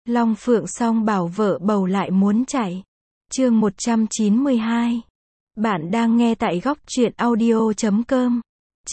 Long Phượng song bảo vợ bầu lại muốn chạy. Chương 192. Bạn đang nghe tại góc truyện audio.com.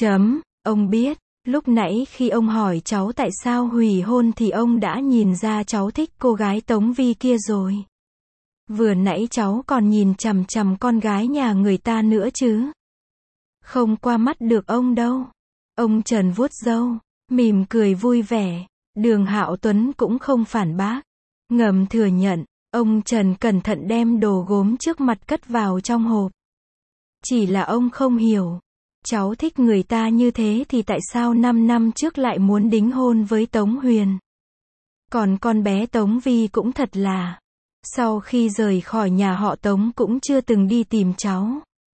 Ông biết, lúc nãy khi ông hỏi cháu tại sao hủy hôn thì ông đã nhìn ra cháu thích cô gái Tống Vi kia rồi. Vừa nãy cháu còn nhìn chằm chằm con gái nhà người ta nữa chứ. Không qua mắt được ông đâu. Ông Trần vuốt râu, mỉm cười vui vẻ. Đường Hạo Tuấn cũng không phản bác. Ngầm thừa nhận, ông Trần cẩn thận đem đồ gốm trước mặt cất vào trong hộp. Chỉ là ông không hiểu. Cháu thích người ta như thế thì tại sao 5 năm trước lại muốn đính hôn với Tống Huyền? Còn con bé Tống Vi cũng thật là. Sau khi rời khỏi nhà họ Tống cũng chưa từng đi tìm cháu.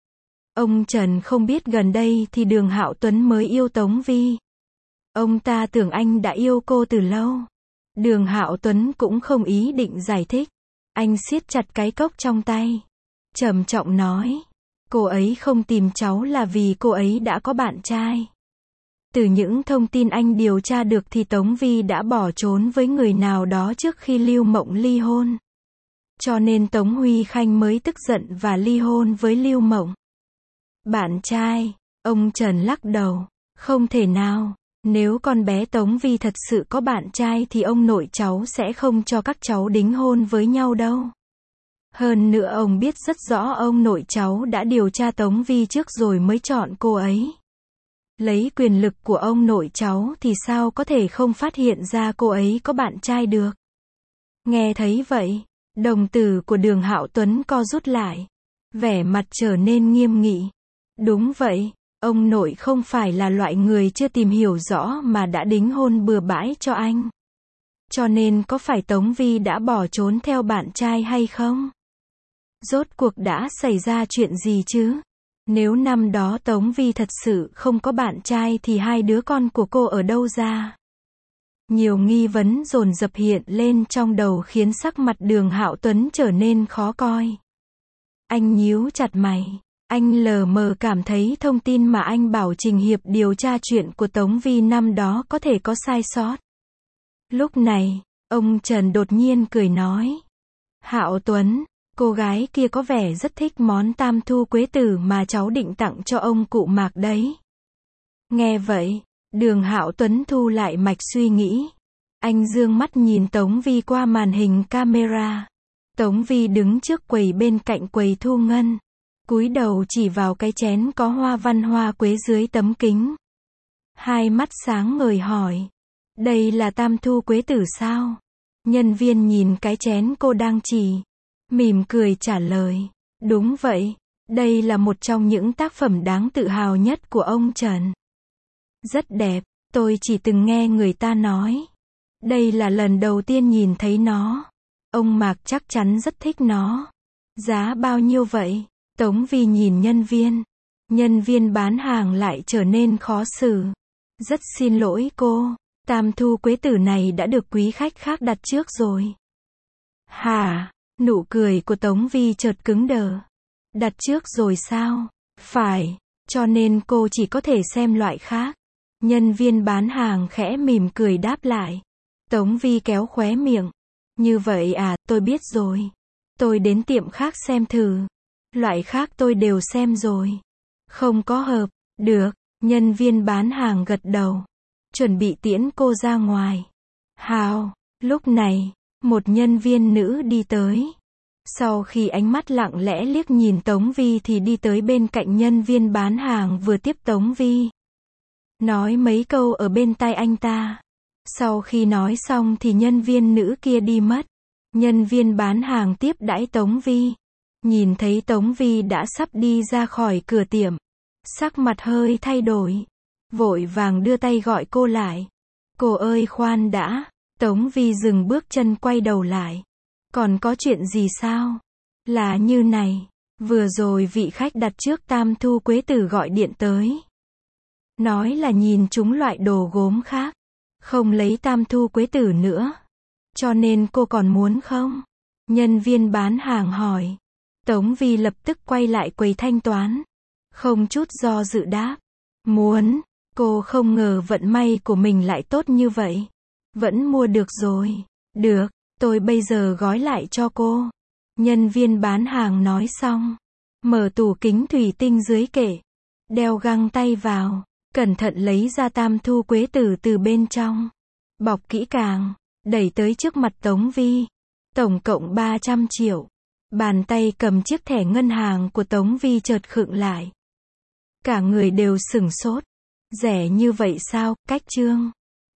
Ông Trần không biết gần đây thì Đường Hạo Tuấn mới yêu Tống Vi. Ông ta tưởng anh đã yêu cô từ lâu. Đường Hạo Tuấn cũng không ý định giải thích. Anh siết chặt cái cốc trong tay. Trầm trọng nói. Cô ấy không tìm cháu là vì cô ấy đã có bạn trai. Từ những thông tin anh điều tra được thì Tống Vi đã bỏ trốn với người nào đó trước khi Lưu Mộng ly hôn. Cho nên Tống Huy Khanh mới tức giận và ly hôn với Lưu Mộng. Bạn trai, ông Trần lắc đầu. Không thể nào. Nếu con bé Tống Vi thật sự có bạn trai thì ông nội cháu sẽ không cho các cháu đính hôn với nhau đâu. Hơn nữa ông biết rất rõ ông nội cháu đã điều tra Tống Vi trước rồi mới chọn cô ấy. Lấy quyền lực của ông nội cháu thì sao có thể không phát hiện ra cô ấy có bạn trai được. Nghe thấy vậy, đồng tử của Đường Hạo Tuấn co rút lại. Vẻ mặt trở nên nghiêm nghị. Đúng vậy, ông nội không phải là loại người chưa tìm hiểu rõ mà đã đính hôn bừa bãi cho anh. Cho nên có phải Tống Vi đã bỏ trốn theo bạn trai hay không? Rốt cuộc đã xảy ra chuyện gì chứ? Nếu năm đó Tống Vi thật sự không có bạn trai thì hai đứa con của cô ở đâu ra? Nhiều nghi vấn dồn dập hiện lên trong đầu khiến sắc mặt Đường Hạo Tuấn trở nên khó coi. Anh nhíu chặt mày. Anh lờ mờ cảm thấy thông tin mà anh bảo Trình Hiệp điều tra chuyện của Tống Vi năm đó có thể có sai sót. Lúc này, ông Trần đột nhiên cười nói. Hạo Tuấn, cô gái kia có vẻ rất thích món tam thu quế tử mà cháu định tặng cho ông cụ Mạc đấy. Nghe vậy, Đường Hạo Tuấn thu lại mạch suy nghĩ. Anh dương mắt nhìn Tống Vi qua màn hình camera. Tống Vi đứng trước quầy bên cạnh quầy thu ngân. Cúi đầu chỉ vào cái chén có hoa văn hoa quế dưới tấm kính. Hai mắt sáng ngời hỏi. Đây là tam thu quế tử sao? Nhân viên nhìn cái chén cô đang chỉ. Mỉm cười trả lời. Đúng vậy. Đây là một trong những tác phẩm đáng tự hào nhất của ông Trần. Rất đẹp. Tôi chỉ từng nghe người ta nói. Đây là lần đầu tiên nhìn thấy nó. Ông Mạc chắc chắn rất thích nó. Giá bao nhiêu vậy? Tống Vi nhìn nhân viên. Nhân viên bán hàng lại trở nên khó xử. Rất xin lỗi cô. Tam thu quế tử này đã được quý khách khác đặt trước rồi. Hả? Nụ cười của Tống Vi chợt cứng đờ. Đặt trước rồi sao? Phải. Cho nên cô chỉ có thể xem loại khác. Nhân viên bán hàng khẽ mỉm cười đáp lại. Tống Vi kéo khóe miệng. Như vậy à, tôi biết rồi. Tôi đến tiệm khác xem thử. Loại khác tôi đều xem rồi. Không có hợp. Được. Nhân viên bán hàng gật đầu. Chuẩn bị tiễn cô ra ngoài. Hào. Lúc này, một nhân viên nữ đi tới. Sau khi ánh mắt lặng lẽ liếc nhìn Tống Vi thì đi tới bên cạnh nhân viên bán hàng vừa tiếp Tống Vi. Nói mấy câu ở bên tai anh ta. Sau khi nói xong thì nhân viên nữ kia đi mất. Nhân viên bán hàng tiếp đãi Tống Vi. Nhìn thấy Tống Vi đã sắp đi ra khỏi cửa tiệm. Sắc mặt hơi thay đổi. Vội vàng đưa tay gọi cô lại. Cô ơi khoan đã. Tống Vi dừng bước chân quay đầu lại. Còn có chuyện gì sao? Là như này. Vừa rồi vị khách đặt trước tam thu quế tử gọi điện tới. Nói là nhìn chúng loại đồ gốm khác. Không lấy tam thu quế tử nữa. Cho nên cô còn muốn không? Nhân viên bán hàng hỏi. Tống Vi lập tức quay lại quầy thanh toán. Không chút do dự đáp. Muốn. Cô không ngờ vận may của mình lại tốt như vậy. Vẫn mua được rồi. Được. Tôi bây giờ gói lại cho cô. Nhân viên bán hàng nói xong. Mở tủ kính thủy tinh dưới kệ. Đeo găng tay vào. Cẩn thận lấy ra tam thu quế tử từ bên trong. Bọc kỹ càng. Đẩy tới trước mặt Tống Vi. Tổng cộng 300 triệu. Bàn tay cầm chiếc thẻ ngân hàng của Tống Vi chợt khựng lại. Cả người đều sửng sốt. Rẻ như vậy sao, Cách Trương?